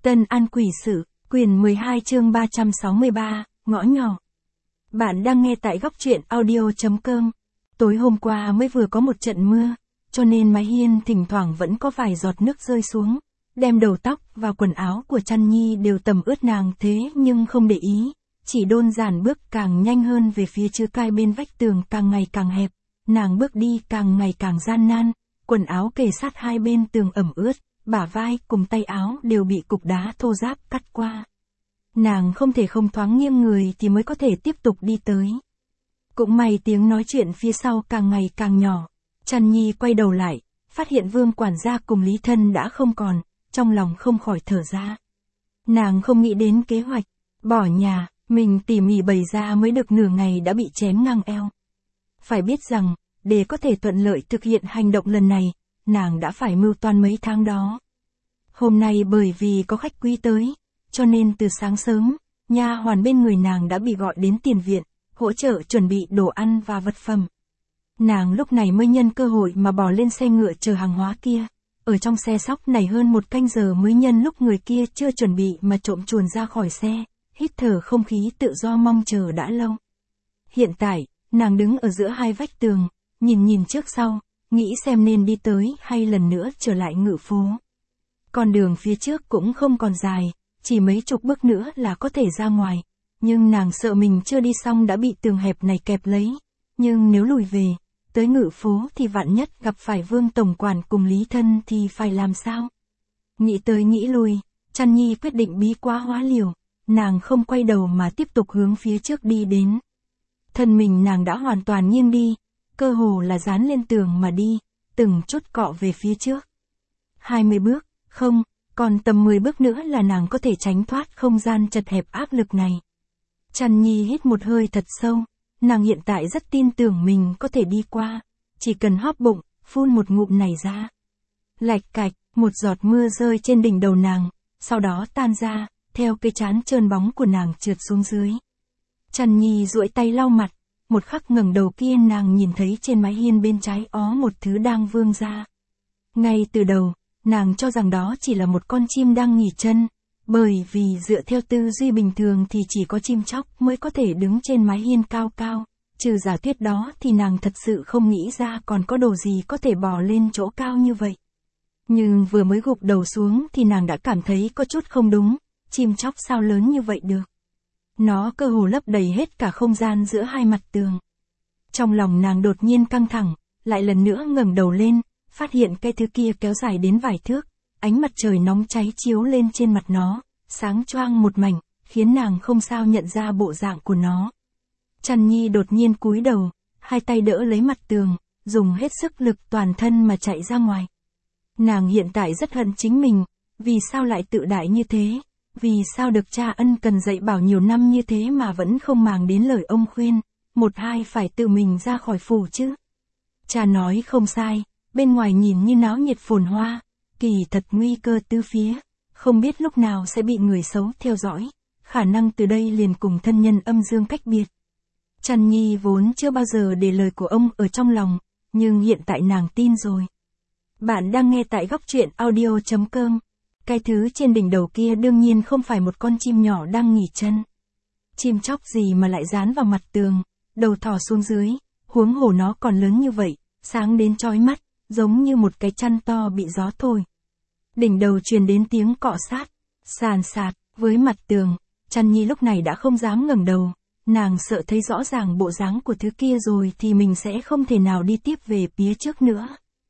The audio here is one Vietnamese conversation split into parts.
Tân An Quỷ Sự, quyển 12 chương 363, ngõ nhỏ. Bạn đang nghe tại góc truyện audio.com. Tối hôm qua mới vừa có một trận mưa, cho nên mái hiên thỉnh thoảng vẫn có vài giọt nước rơi xuống, đem đầu tóc và quần áo của Trăn Nhi đều tầm ướt nàng thế nhưng không để ý, chỉ đơn giản bước càng nhanh hơn về phía chữ cai bên vách tường càng ngày càng hẹp, nàng bước đi càng ngày càng gian nan, quần áo kề sát hai bên tường ẩm ướt. Bả vai cùng tay áo đều bị cục đá thô ráp cắt qua. Nàng không thể không thoáng nghiêng người thì mới có thể tiếp tục đi tới. Cũng may tiếng nói chuyện phía sau càng ngày càng nhỏ. Trăn Nhi quay đầu lại, phát hiện Vương quản gia cùng Lý Thân đã không còn, trong lòng không khỏi thở ra. Nàng không nghĩ đến kế hoạch, bỏ nhà, mình tỉ mỉ bày ra mới được nửa ngày đã bị chém ngang eo. Phải biết rằng, để có thể thuận lợi thực hiện hành động lần này, nàng đã phải mưu toan mấy tháng đó. Hôm nay bởi vì có khách quý tới, cho nên từ sáng sớm, nha hoàn bên người nàng đã bị gọi đến tiền viện, hỗ trợ chuẩn bị đồ ăn và vật phẩm. Nàng lúc này mới nhân cơ hội mà bò lên xe ngựa chờ hàng hóa kia. Ở trong xe sóc này hơn một canh giờ mới nhân lúc người kia chưa chuẩn bị mà trộm chuồn ra khỏi xe, hít thở không khí tự do mong chờ đã lâu. Hiện tại, nàng đứng ở giữa hai vách tường, nhìn trước sau, nghĩ xem nên đi tới hay lần nữa trở lại ngự phố. Con đường phía trước cũng không còn dài, chỉ mấy chục bước nữa là có thể ra ngoài, nhưng nàng sợ mình chưa đi xong đã bị tường hẹp này kẹp lấy, nhưng nếu lùi về, tới ngự phố thì vạn nhất gặp phải Vương tổng quản cùng Lý Thân thì phải làm sao? Nghĩ tới nghĩ lui, Trăn Nhi quyết định bí quá hóa liều, nàng không quay đầu mà tiếp tục hướng phía trước đi đến. Thân mình nàng đã hoàn toàn nghiêng đi, cơ hồ là dán lên tường mà đi, từng chút cọ về phía trước. 20 bước, không, còn tầm 10 bước nữa là nàng có thể tránh thoát không gian chật hẹp áp lực này. Trăn Nhi hít một hơi thật sâu, nàng hiện tại rất tin tưởng mình có thể đi qua, chỉ cần hóp bụng, phun một ngụm này ra. Lạch cạch, một giọt mưa rơi trên đỉnh đầu nàng, sau đó tan ra, theo cái trán trơn bóng của nàng trượt xuống dưới. Trăn Nhi duỗi tay lau mặt. Một khắc ngẩng đầu kia nàng nhìn thấy trên mái hiên bên trái ó một thứ đang vươn ra. Ngay từ đầu, nàng cho rằng đó chỉ là một con chim đang nghỉ chân, bởi vì dựa theo tư duy bình thường thì chỉ có chim chóc mới có thể đứng trên mái hiên cao cao, trừ giả thuyết đó thì nàng thật sự không nghĩ ra còn có đồ gì có thể bò lên chỗ cao như vậy. Nhưng vừa mới gục đầu xuống thì nàng đã cảm thấy có chút không đúng, chim chóc sao lớn như vậy được. Nó cơ hồ lấp đầy hết cả không gian giữa hai mặt tường. Trong lòng nàng đột nhiên căng thẳng, lại lần nữa ngẩng đầu lên, phát hiện cái thứ kia kéo dài đến vài thước, ánh mặt trời nóng cháy chiếu lên trên mặt nó, sáng choang một mảnh, khiến nàng không sao nhận ra bộ dạng của nó. Trăn Nhi đột nhiên cúi đầu, hai tay đỡ lấy mặt tường, dùng hết sức lực toàn thân mà chạy ra ngoài. Nàng hiện tại rất hận chính mình, vì sao lại tự đại như thế? Vì sao được cha ân cần dạy bảo nhiều năm như thế mà vẫn không màng đến lời ông khuyên, một hai phải tự mình ra khỏi phủ chứ? Cha nói không sai, bên ngoài nhìn như náo nhiệt phồn hoa, kỳ thật nguy cơ tứ phía, không biết lúc nào sẽ bị người xấu theo dõi, khả năng từ đây liền cùng thân nhân âm dương cách biệt. Trăn Nhi vốn chưa bao giờ để lời của ông ở trong lòng, nhưng hiện tại nàng tin rồi. Bạn đang nghe tại góc truyện audio.com. Cái thứ trên đỉnh đầu kia đương nhiên không phải một con chim nhỏ đang nghỉ chân. Chim chóc gì mà lại dán vào mặt tường, đầu thò xuống dưới, huống hồ nó còn lớn như vậy, sáng đến chói mắt, giống như một cái chăn to bị gió thổi. Đỉnh đầu truyền đến tiếng cọ sát, sàn sạt, với mặt tường, Trăn Nhi lúc này đã không dám ngẩng đầu, nàng sợ thấy rõ ràng bộ dáng của thứ kia rồi thì mình sẽ không thể nào đi tiếp về phía trước nữa.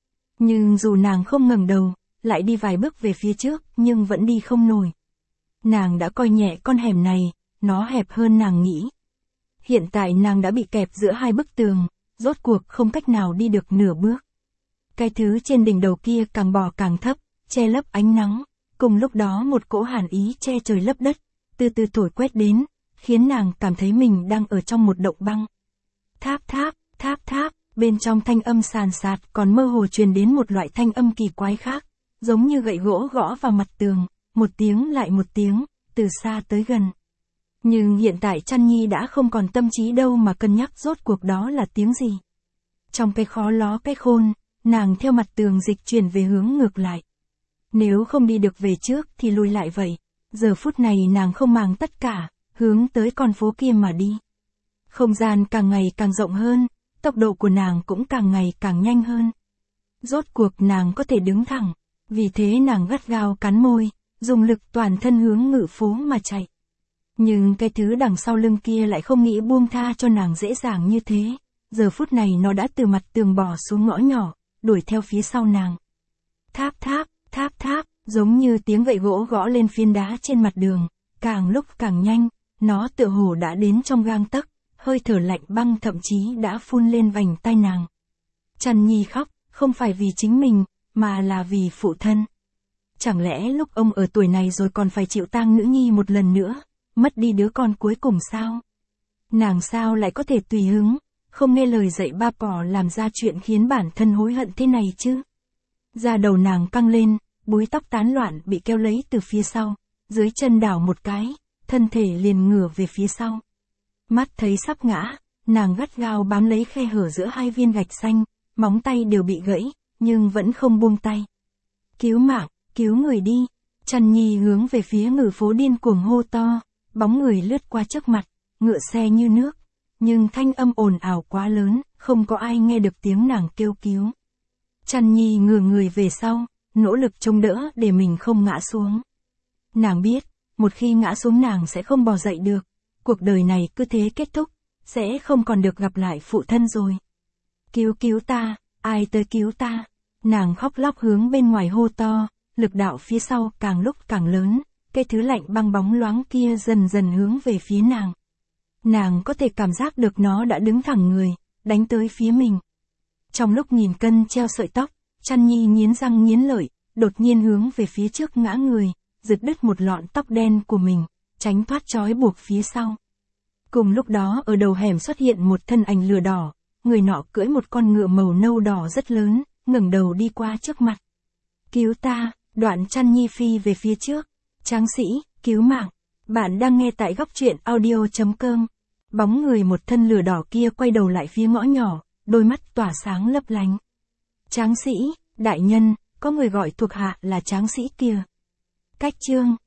Nhưng dù nàng không ngẩng đầu, lại đi vài bước về phía trước, nhưng vẫn đi không nổi. Nàng đã coi nhẹ con hẻm này, nó hẹp hơn nàng nghĩ. Hiện tại nàng đã bị kẹp giữa hai bức tường, rốt cuộc không cách nào đi được nửa bước. Cái thứ trên đỉnh đầu kia càng bò càng thấp, che lấp ánh nắng, cùng lúc đó một cỗ hàn ý che trời lấp đất, từ từ thổi quét đến, khiến nàng cảm thấy mình đang ở trong một động băng. Tháp tháp, tháp tháp, bên trong thanh âm sàn sạt còn mơ hồ truyền đến một loại thanh âm kỳ quái khác. Giống như gậy gỗ gõ vào mặt tường, một tiếng lại một tiếng, từ xa tới gần. Nhưng hiện tại Trăn Nhi đã không còn tâm trí đâu mà cân nhắc rốt cuộc đó là tiếng gì. Trong cái khó ló cái khôn, nàng theo mặt tường dịch chuyển về hướng ngược lại. Nếu không đi được về trước thì lùi lại vậy. Giờ phút này nàng không màng tất cả, hướng tới con phố kia mà đi. Không gian càng ngày càng rộng hơn, tốc độ của nàng cũng càng ngày càng nhanh hơn. Rốt cuộc nàng có thể đứng thẳng, vì thế nàng gắt gao cắn môi, dùng lực toàn thân hướng ngự phố mà chạy. Nhưng cái thứ đằng sau lưng kia lại không nghĩ buông tha cho nàng dễ dàng như thế. Giờ phút này nó đã từ mặt tường bò xuống ngõ nhỏ, đuổi theo phía sau nàng. Tháp tháp, tháp tháp, giống như tiếng gậy gỗ gõ lên phiến đá trên mặt đường, càng lúc càng nhanh, nó tựa hồ đã đến trong gang tấc, hơi thở lạnh băng thậm chí đã phun lên vành tai nàng. Trần Nhi khóc, không phải vì chính mình, mà là vì phụ thân. Chẳng lẽ lúc ông ở tuổi này rồi còn phải chịu tang nữ nhi một lần nữa, mất đi đứa con cuối cùng sao? Nàng sao lại có thể tùy hứng, không nghe lời dạy ba bỏ làm ra chuyện khiến bản thân hối hận thế này chứ? Da đầu nàng căng lên, búi tóc tán loạn bị kéo lấy từ phía sau, dưới chân đảo một cái, thân thể liền ngửa về phía sau. Mắt thấy sắp ngã, nàng gắt gao bám lấy khe hở giữa hai viên gạch xanh, móng tay đều bị gãy, nhưng vẫn không buông tay. Cứu mạng, cứu người đi. Trần Nhi hướng về phía ngự phố điên cuồng hô to, bóng người lướt qua trước mặt, ngựa xe như nước, nhưng thanh âm ồn ào quá lớn, không có ai nghe được tiếng nàng kêu cứu. Trần Nhi ngửa người về sau, nỗ lực chống đỡ để mình không ngã xuống. Nàng biết, một khi ngã xuống nàng sẽ không bò dậy được, cuộc đời này cứ thế kết thúc, sẽ không còn được gặp lại phụ thân rồi. Cứu ta, ai tới cứu ta? Nàng khóc lóc hướng bên ngoài hô to, lực đạo phía sau càng lúc càng lớn, cái thứ lạnh băng bóng loáng kia dần dần hướng về phía nàng. Nàng có thể cảm giác được nó đã đứng thẳng người, đánh tới phía mình. Trong lúc nghìn cân treo sợi tóc, Trần Nhi nghiến răng nghiến lợi, đột nhiên hướng về phía trước ngã người, giật đứt một lọn tóc đen của mình, tránh thoát trói buộc phía sau. Cùng lúc đó ở đầu hẻm xuất hiện một thân ảnh lửa đỏ, người nọ cưỡi một con ngựa màu nâu đỏ rất lớn, ngẩng đầu đi qua trước mặt. Cứu ta, đoạn Trần Nhi phi về phía trước. Tráng sĩ, cứu mạng. Bạn đang nghe tại góc truyện audio.com. Bóng người một thân lửa đỏ kia quay đầu lại phía ngõ nhỏ, đôi mắt tỏa sáng lấp lánh. Tráng sĩ, đại nhân, có người gọi thuộc hạ là tráng sĩ kia. Cách chương